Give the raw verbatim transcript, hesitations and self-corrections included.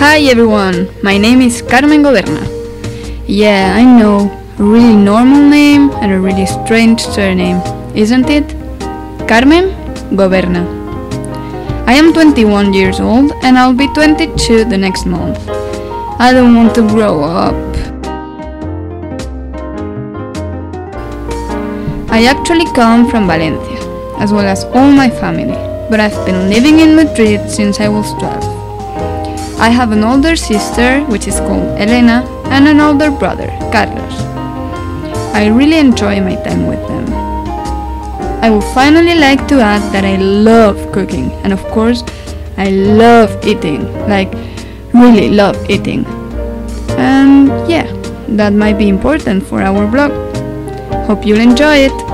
Hi everyone, my name is Carmen Goberna. Yeah, I know, a really normal name and a really strange surname, isn't it? Carmen Goberna. I am twenty-one years old and I'll be twenty-two the next month. I don't want to grow up. I actually come from Valencia, as well as all my family, but I've been living in Madrid since I was twelve. I have an older sister, which is called Elena, and an older brother, Carlos. I really enjoy my time with them. I would finally like to add that I love cooking, and of course, I love eating, like really love eating. And yeah, that might be important for our vlog. Hope you'll enjoy it.